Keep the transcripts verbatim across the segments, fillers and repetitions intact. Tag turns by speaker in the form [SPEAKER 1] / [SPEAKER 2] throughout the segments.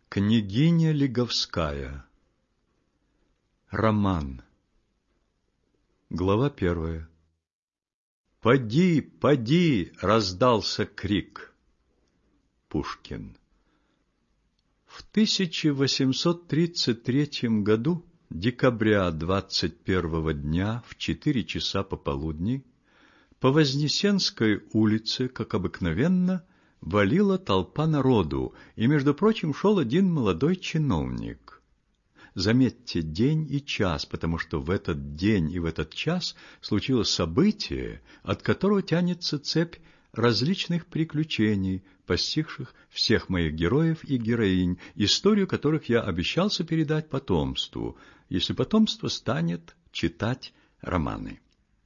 [SPEAKER 1] Княгиня Лиговская. Роман. Глава первая. «Поди, поди!» — раздался крик. Пушкин. В тысяча восемьсот тридцать третьем году, декабря двадцать первого дня, в четыре часа пополудни, по Вознесенской улице, как обыкновенно, валила толпа народу, и, между прочим, шел один молодой чиновник. Заметьте день и час, потому что в этот день и в этот час случилось событие, от которого тянется цепь различных приключений, постигших всех моих героев и героинь, историю которых я обещался передать потомству, если потомство станет читать романы.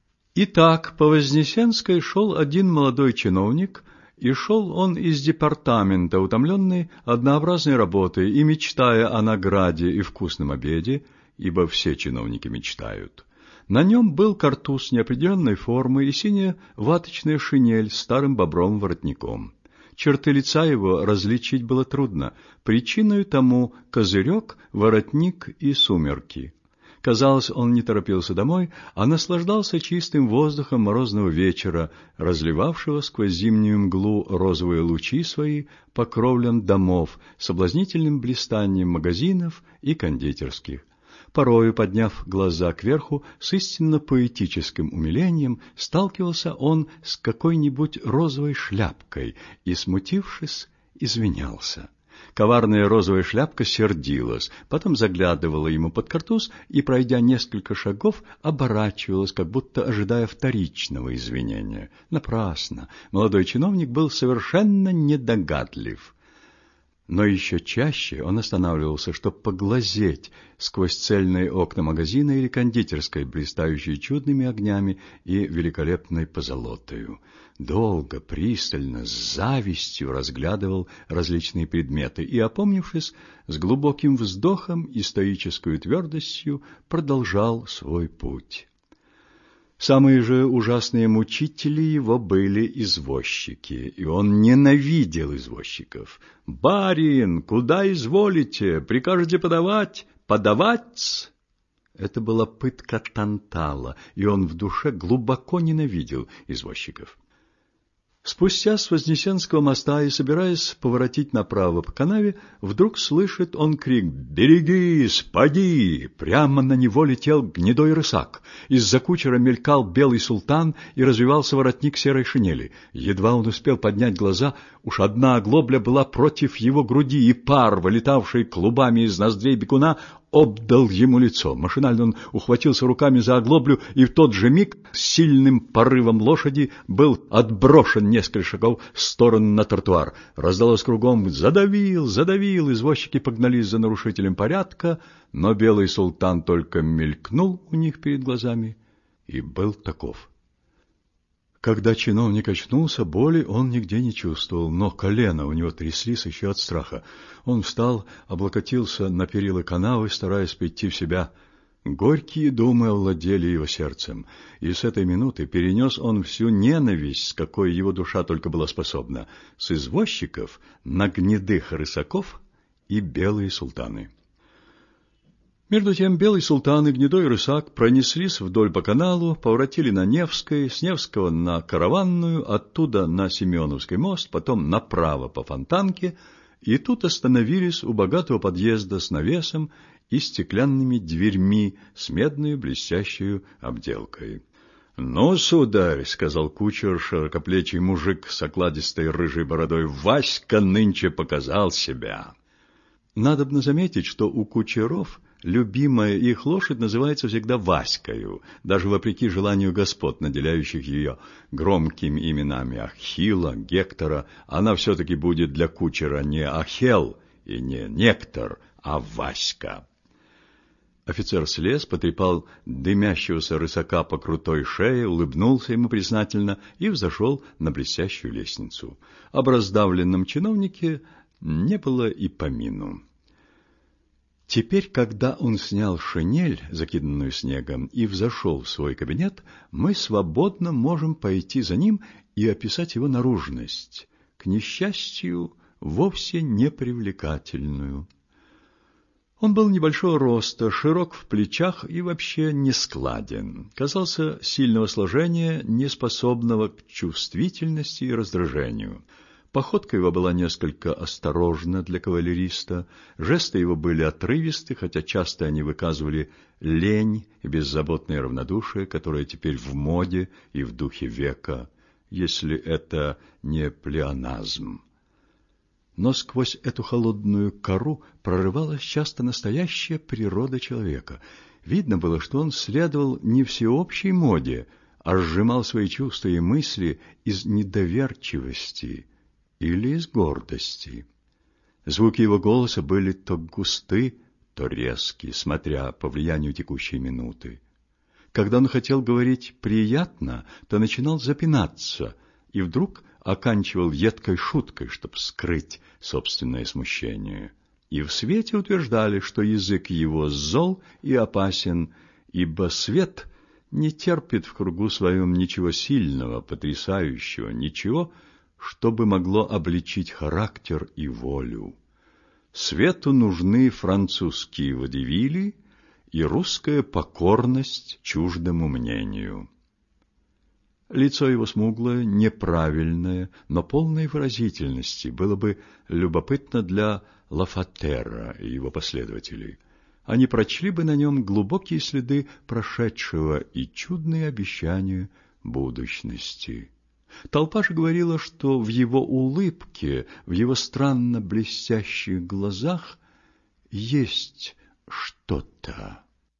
[SPEAKER 1] Итак, по Вознесенской шел один молодой чиновник, и шел он из департамента, утомленный однообразной работой и мечтая о награде и вкусном обеде, ибо все чиновники мечтают. На нем был картуз неопределенной формы и синяя ваточная шинель с старым бобровым воротником. Черты лица его различить было трудно, причиной тому козырек, воротник и сумерки. Казалось, он не торопился домой, а наслаждался чистым воздухом морозного вечера, разливавшего сквозь зимнюю мглу розовые лучи свои по кровлям домов, соблазнительным блистанием магазинов и кондитерских. Порою, подняв глаза кверху, с истинно поэтическим умилением сталкивался он с какой-нибудь розовой шляпкой и, смутившись, извинялся. Коварная розовая шляпка сердилась, потом заглядывала ему под картуз и, пройдя несколько шагов, оборачивалась, как будто ожидая вторичного извинения. Напрасно. Молодой чиновник был совершенно недогадлив. Но еще чаще он останавливался, чтобы поглазеть сквозь цельные окна магазина или кондитерской, блистающие чудными огнями и великолепной позолотою. Долго, пристально, с завистью разглядывал различные предметы и, опомнившись, с глубоким вздохом и стоической твердостью продолжал свой путь. Самые же ужасные мучители его были извозчики, и он ненавидел извозчиков. «Барин, куда изволите? Прикажете подавать? Подавать!» Это была пытка Тантала, и он в душе глубоко ненавидел извозчиков. Спустя с Вознесенского моста и собираясь поворотить направо по канаве, вдруг слышит он крик «Берегись, поди!» Прямо на него летел гнедой рысак. Из-за кучера мелькал белый султан и развивался воротник серой шинели. Едва он успел поднять глаза, уж одна оглобля была против его груди, и пар, вылетавший клубами из ноздрей бегуна, обдал ему лицо. Машинально он ухватился руками за оглоблю, и в тот же миг с сильным порывом лошади был отброшен несколько шагов в сторону на тротуар. Раздалось кругом «Задавил! Задавил!» Извозчики погнались за нарушителем порядка, но белый султан только мелькнул у них перед глазами и был таков. Когда чиновник очнулся, боли он нигде не чувствовал, но колено у него тряслись еще от страха. Он встал, облокотился на перила канавы, стараясь прийти в себя. Горькие думы овладели его сердцем, и с этой минуты перенес он всю ненависть, с какой его душа только была способна, с извозчиков на гнедых рысаков и белые султаны. Между тем белый султан и гнедой рысак пронеслись вдоль по каналу, поворотили на Невской, с Невского на Караванную, оттуда на Семеновский мост, потом направо по Фонтанке, и тут остановились у богатого подъезда с навесом и стеклянными дверьми с медной блестящей обделкой. — Ну, сударь, — сказал кучер, широкоплечий мужик с окладистой рыжей бородой, — Васька нынче показал себя. Надобно заметить, что у кучеров любимая их лошадь называется всегда Ваською, даже вопреки желанию господ, наделяющих ее громкими именами Ахилла, Гектора, она все-таки будет для кучера не Ахел и не Нектор, а Васька. Офицер слез, потрепал дымящегося рысака по крутой шее, улыбнулся ему признательно и взошел на блестящую лестницу. Об раздавленном чиновнике не было и помину. Теперь, когда он снял шинель, закиданную снегом, и взошел в свой кабинет, мы свободно можем пойти за ним и описать его наружность, к несчастью, вовсе непривлекательную. Он был небольшого роста, широк в плечах и вообще нескладен. Казался сильного сложения, неспособного к чувствительности и раздражению. Походка его была несколько осторожна для кавалериста, жесты его были отрывисты, хотя часто они выказывали лень и беззаботное равнодушие, которое теперь в моде и в духе века, если это не плеоназм. Но сквозь эту холодную кору прорывалась часто настоящая природа человека. Видно было, что он следовал не всеобщей моде, а сжимал свои чувства и мысли из недоверчивости или из гордости. Звуки его голоса были то густы, то резки, смотря по влиянию текущей минуты. Когда он хотел говорить приятно, то начинал запинаться, и вдруг оканчивал едкой шуткой, чтобы скрыть собственное смущение. И в свете утверждали, что язык его зол и опасен, ибо свет не терпит в кругу своем ничего сильного, потрясающего, ничего, что бы могло обличить характер и волю. Свету нужны французские водевили и русская покорность чуждому мнению. Лицо его смуглое, неправильное, но полной выразительности, было бы любопытно для Лафатера и его последователей. Они прочли бы на нем глубокие следы прошедшего и чудные обещания будущности. Толпа же говорила, что в его улыбке, в его странно блестящих глазах есть что-то.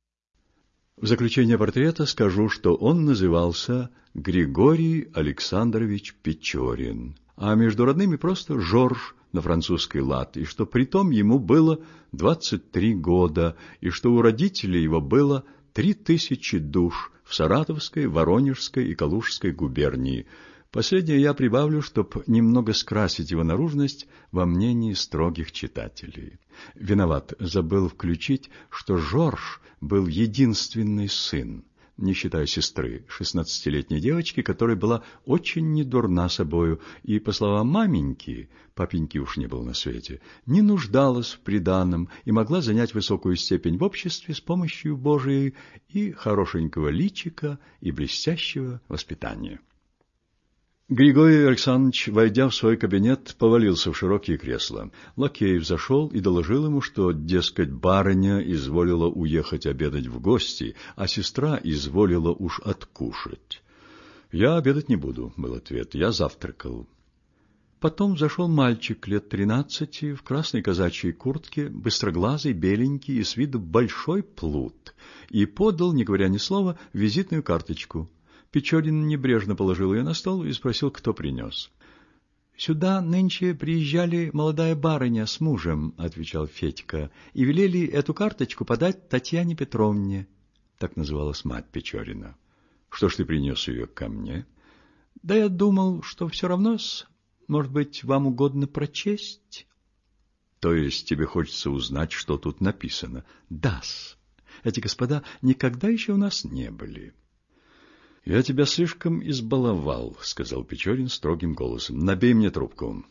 [SPEAKER 1] В заключение портрета скажу, что он назывался Григорий Александрович Печорин, а между родными просто Жорж на французский лад, и что притом ему было двадцать три года, и что у родителей его было три тысячи душ в Саратовской, Воронежской и Калужской губернии. Последнее я прибавлю, чтобы немного скрасить его наружность во мнении строгих читателей. Виноват, забыл включить, что Жорж был единственный сын, не считая сестры, шестнадцатилетней девочки, которая была очень недурна собою и, по словам маменьки, папеньки уж не было на свете, не нуждалась в приданом и могла занять высокую степень в обществе с помощью Божией и хорошенького личика и блестящего воспитания. Григорий Александрович, войдя в свой кабинет, повалился в широкие кресла. Лакей взошел и доложил ему, что, дескать, барыня изволила уехать обедать в гости, а сестра изволила уж откушать. «Я обедать не буду», — был ответ, — «я завтракал». Потом взошел мальчик лет тринадцати в красной казачьей куртке, быстроглазый, беленький и с виду большой плут, и подал, не говоря ни слова, визитную карточку. Печорин небрежно положил ее на стол и спросил, кто принес. — Сюда нынче приезжали молодая барыня с мужем, — отвечал Федька, — и велели эту карточку подать Татьяне Петровне. Так называлась мать Печорина. — Что ж ты принес ее ко мне? — Да я думал, что все равно-с. Может быть, вам угодно прочесть? — То есть тебе хочется узнать, что тут написано? — Да-с. Эти господа никогда еще у нас не были. — «Я тебя слишком избаловал», — сказал Печорин строгим голосом. «Набей мне трубку».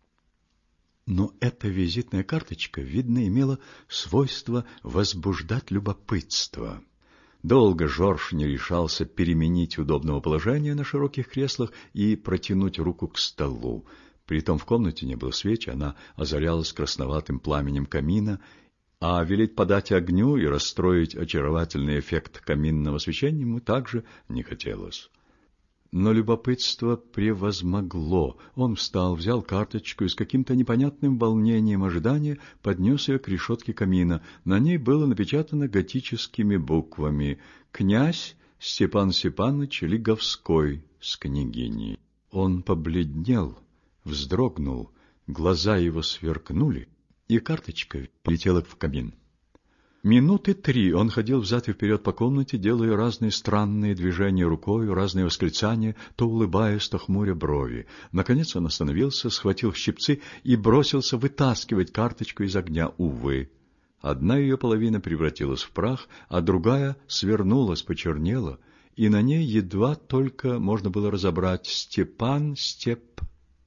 [SPEAKER 1] Но эта визитная карточка, видно, имела свойство возбуждать любопытство. Долго Жорж не решался переменить удобного положения на широких креслах и протянуть руку к столу. Притом в комнате не было свечи, она озарялась красноватым пламенем камина, а велеть подать огню и расстроить очаровательный эффект каминного освещения ему также не хотелось. Но любопытство превозмогло. Он встал, взял карточку и с каким-то непонятным волнением ожидания поднес ее к решетке камина. На ней было напечатано готическими буквами «Князь Степан Степанович Лиговской с княгиней». Он побледнел, вздрогнул, глаза его сверкнули, и карточка полетела в камин. Минуты три он ходил взад и вперед по комнате, делая разные странные движения рукой, разные восклицания, то улыбаясь, то хмуря брови. Наконец он остановился, схватил щипцы и бросился вытаскивать карточку из огня. Увы, одна ее половина превратилась в прах, а другая свернулась, почернела, и на ней едва только можно было разобрать «Степан Степ».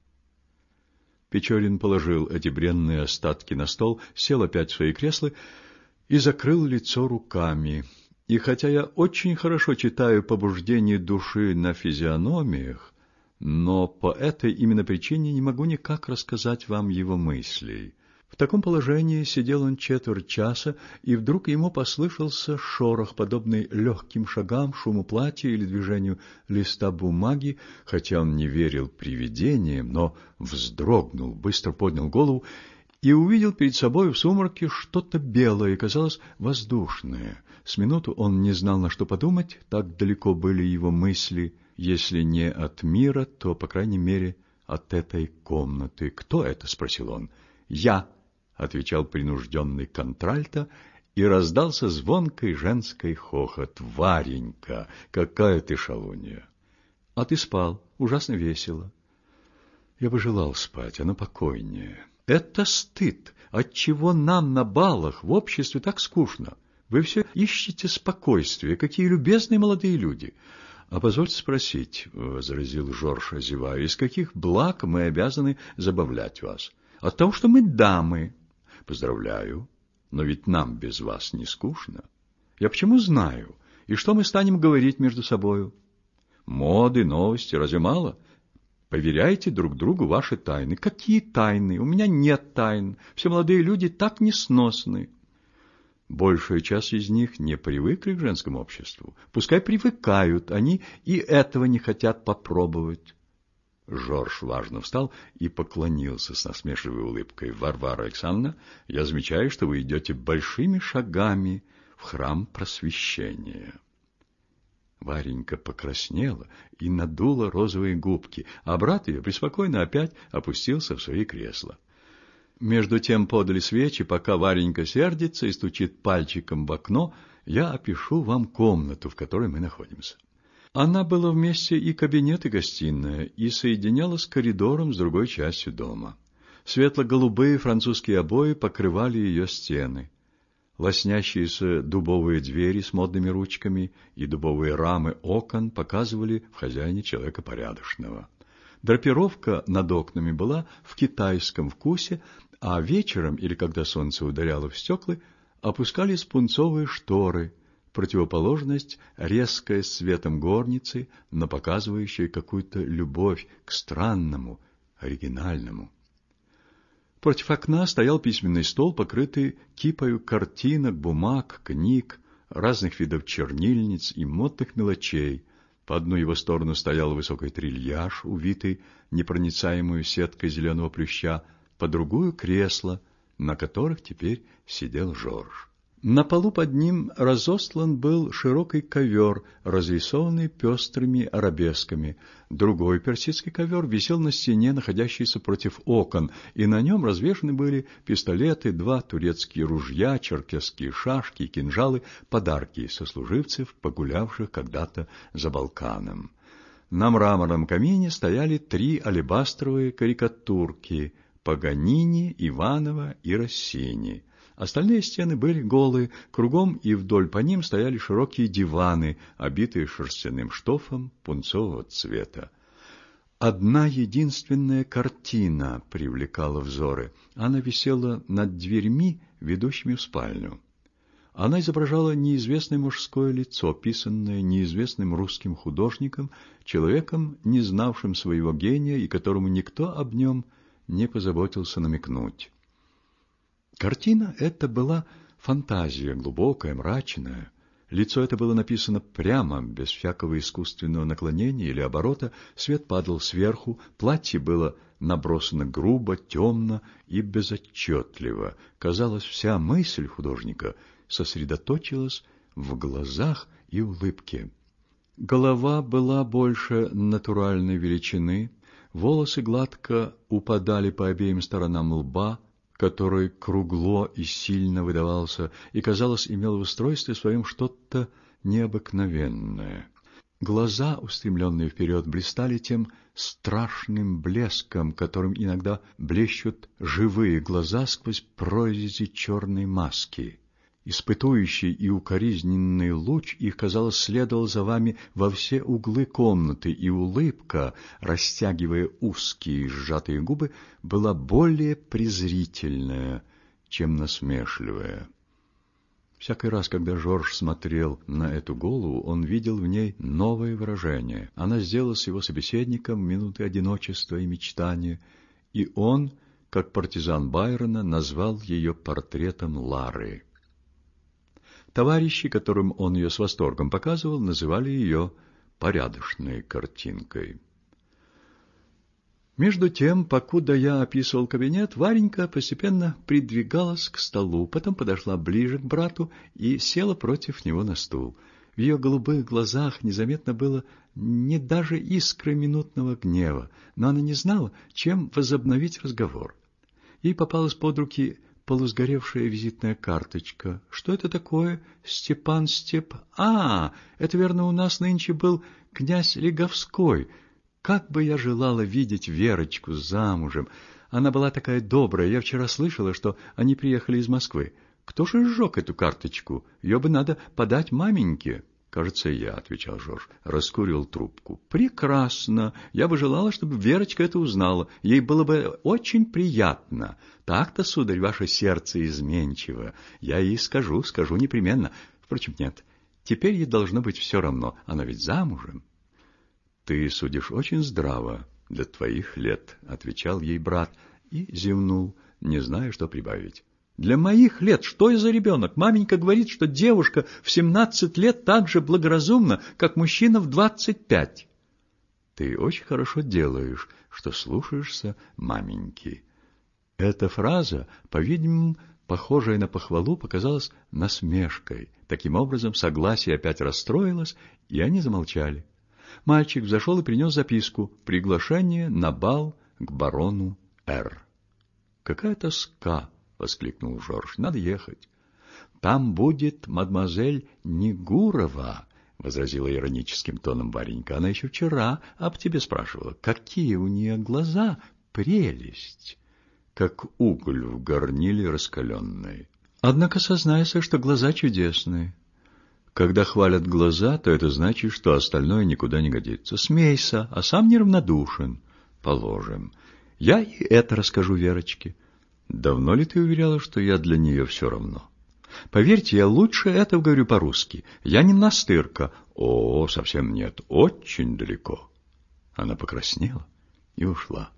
[SPEAKER 1] Печорин положил эти бренные остатки на стол, сел опять в свои кресла и закрыл лицо руками. И хотя я очень хорошо читаю побуждение души на физиономиях, но по этой именно причине не могу никак рассказать вам его мыслей. В таком положении сидел он четверть часа, и вдруг ему послышался шорох, подобный легким шагам, шуму платья или движению листа бумаги, хотя он не верил привидениям, но вздрогнул, быстро поднял голову и увидел перед собой в сумраке что-то белое, казалось, воздушное. С минуту он не знал, на что подумать, так далеко были его мысли, если не от мира, то, по крайней мере, от этой комнаты. «Кто это?» — спросил он. «Я», — отвечал принужденный контральто, и раздался звонкий женский хохот. «Варенька, какая ты шалунья!» «А ты спал, ужасно весело». «Я бы желал спать, оно покойнее». «Это стыд! Отчего нам на балах в обществе так скучно? Вы все ищете спокойствия, какие любезные молодые люди!» «А позвольте спросить, — возразил Жорж, озевая, — из каких благ мы обязаны забавлять вас?» «От того, что мы дамы». «Поздравляю, но ведь нам без вас не скучно. Я почему знаю? И что мы станем говорить между собою? Моды, новости, разве мало? Поверяйте друг другу ваши тайны». «Какие тайны? У меня нет тайн. Все молодые люди так несносны». «Большая часть из них не привыкли к женскому обществу. Пускай привыкают, они и этого не хотят попробовать». Жорж важно встал и поклонился с насмешливой улыбкой. «Варвара Александровна, я замечаю, что вы идете большими шагами в храм просвещения». Варенька покраснела и надула розовые губки, а брат ее преспокойно опять опустился в свои кресла. Между тем подали свечи, пока Варенька сердится и стучит пальчиком в окно, я опишу вам комнату, в которой мы находимся. Она была вместе и кабинет, и гостиная, и соединялась с коридором с другой частью дома. Светло-голубые французские обои покрывали ее стены. Лоснящиеся дубовые двери с модными ручками и дубовые рамы окон показывали в хозяине человека порядочного. Драпировка над окнами была в китайском вкусе, а вечером, или когда солнце ударяло в стекла, опускались пунцовые шторы, противоположность резкая с цветом горницы, но показывающая какую-то любовь к странному, оригинальному. Против окна стоял письменный стол, покрытый кипою картинок, бумаг, книг, разных видов чернильниц и модных мелочей. По одну его сторону стоял высокий трильяж, увитый непроницаемую сеткой зеленого плюща, по другую — кресло, на которых теперь сидел Жорж. На полу под ним разостлан был широкий ковер, разрисованный пестрыми арабесками. Другой персидский ковер висел на стене, находящейся против окон, и на нем развешаны были пистолеты, два турецкие ружья, черкесские шашки и кинжалы, подарки сослуживцев, погулявших когда-то за Балканом. На мраморном камине стояли три алебастровые карикатурки — Паганини, Иванова и Россини. Остальные стены были голые, кругом и вдоль по ним стояли широкие диваны, обитые шерстяным штофом пунцового цвета. Одна единственная картина привлекала взоры. Она висела над дверьми, ведущими в спальню. Она изображала неизвестное мужское лицо, писанное неизвестным русским художником, человеком, не знавшим своего гения и которому никто об нем не позаботился намекнуть. Картина эта была фантазия, глубокая, мрачная. Лицо это было написано прямо, без всякого искусственного наклонения или оборота, свет падал сверху, платье было набросано грубо, темно и безотчетливо. Казалось, вся мысль художника сосредоточилась в глазах и улыбке. Голова была больше натуральной величины, волосы гладко упадали по обеим сторонам лба, который кругло и сильно выдавался, и, казалось, имел в устройстве своем что-то необыкновенное. Глаза, устремленные вперед, блистали тем страшным блеском, которым иногда блещут живые глаза сквозь прорези черной маски. Испытующий и укоризненный луч их, казалось, следовал за вами во все углы комнаты, и улыбка, растягивая узкие сжатые губы, была более презрительная, чем насмешливая. Всякий раз, когда Жорж смотрел на эту голову, он видел в ней новое выражение. Она сделалась его собеседником в минуты одиночества и мечтания, и он, как партизан Байрона, назвал ее портретом Лары. Товарищи, которым он ее с восторгом показывал, называли ее порядочной картинкой. Между тем, покуда я описывал кабинет, Варенька постепенно придвигалась к столу, потом подошла ближе к брату и села против него на стул. В ее голубых глазах незаметно было не даже искры минутного гнева, но она не знала, чем возобновить разговор. Ей попалась под руки полусгоревшая визитная карточка. Что это такое? Степан Степ... А, это, верно, у нас нынче был князь Лиговской. Как бы я желала видеть Верочку замужем. Она была такая добрая. Я вчера слышала, что они приехали из Москвы. Кто же сжег эту карточку? Ее бы надо подать маменьке. Кажется, я, — отвечал Жорж, раскурил трубку. Прекрасно. Я бы желала, чтобы Верочка это узнала. Ей было бы очень приятно. Так-то, сударь, ваше сердце изменчиво. Я ей скажу, скажу непременно. Впрочем, нет. Теперь ей должно быть все равно. Она ведь замужем. «Ты судишь очень здраво для твоих лет», — отвечал ей брат и зевнул, не зная, что прибавить. «Для моих лет? Что я за ребенок? Маменька говорит, что девушка в семнадцать лет так же благоразумна, как мужчина в двадцать пять». «Ты очень хорошо делаешь, что слушаешься маменьки». Эта фраза, по-видимому, похожая на похвалу, показалась насмешкой. Таким образом, согласие опять расстроилось, и они замолчали. Мальчик взошел и принес записку. Приглашение на бал к барону Р. «Какая тоска!» — воскликнул Жорж. «Надо ехать». «Там будет мадемуазель Негурова», — возразила ироническим тоном Варенька. «Она еще вчера об тебе спрашивала. Какие у нее глаза! Прелесть! Как уголь в горниле раскаленной. Однако сознайся, что глаза чудесные. Когда хвалят глаза, то это значит, что остальное никуда не годится. Смейся, а сам неравнодушен. Положим. Я и это расскажу Верочке. Давно ли ты уверяла, что я для нее все равно? Поверьте, я лучше этого говорю по-русски. Я не настырка. О, совсем нет, очень далеко. Она покраснела и ушла.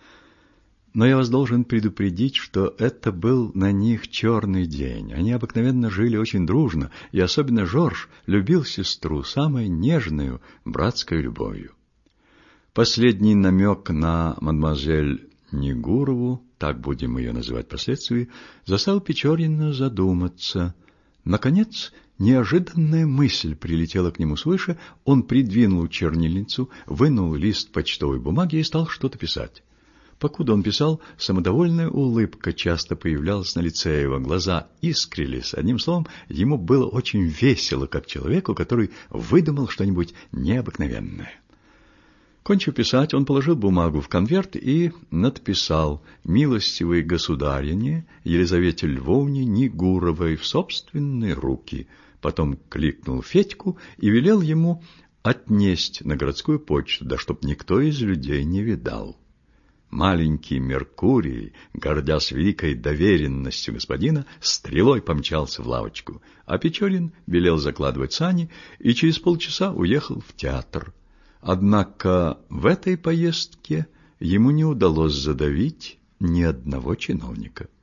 [SPEAKER 1] Но я вас должен предупредить, что это был на них черный день. Они обыкновенно жили очень дружно, и особенно Жорж любил сестру самой нежную братской любовью. Последний намек на мадемуазель Негурову, так будем ее называть впоследствии, заставил Печорина задуматься. Наконец, неожиданная мысль прилетела к нему свыше, он придвинул чернильницу, вынул лист почтовой бумаги и стал что-то писать. Покуда он писал, самодовольная улыбка часто появлялась на лице его, глаза искрились. Одним словом, ему было очень весело, как человеку, который выдумал что-нибудь необыкновенное. Кончив писать, он положил бумагу в конверт и надписал «Милостивой государине Елизавете Львовне Негуровой в собственные руки». Потом кликнул Федьку и велел ему отнесть на городскую почту, да чтоб никто из людей не видал. Маленький Меркурий, гордясь великой доверенностью господина, стрелой помчался в лавочку, а Печорин велел закладывать сани и через полчаса уехал в театр. Однако в этой поездке ему не удалось задавить ни одного чиновника.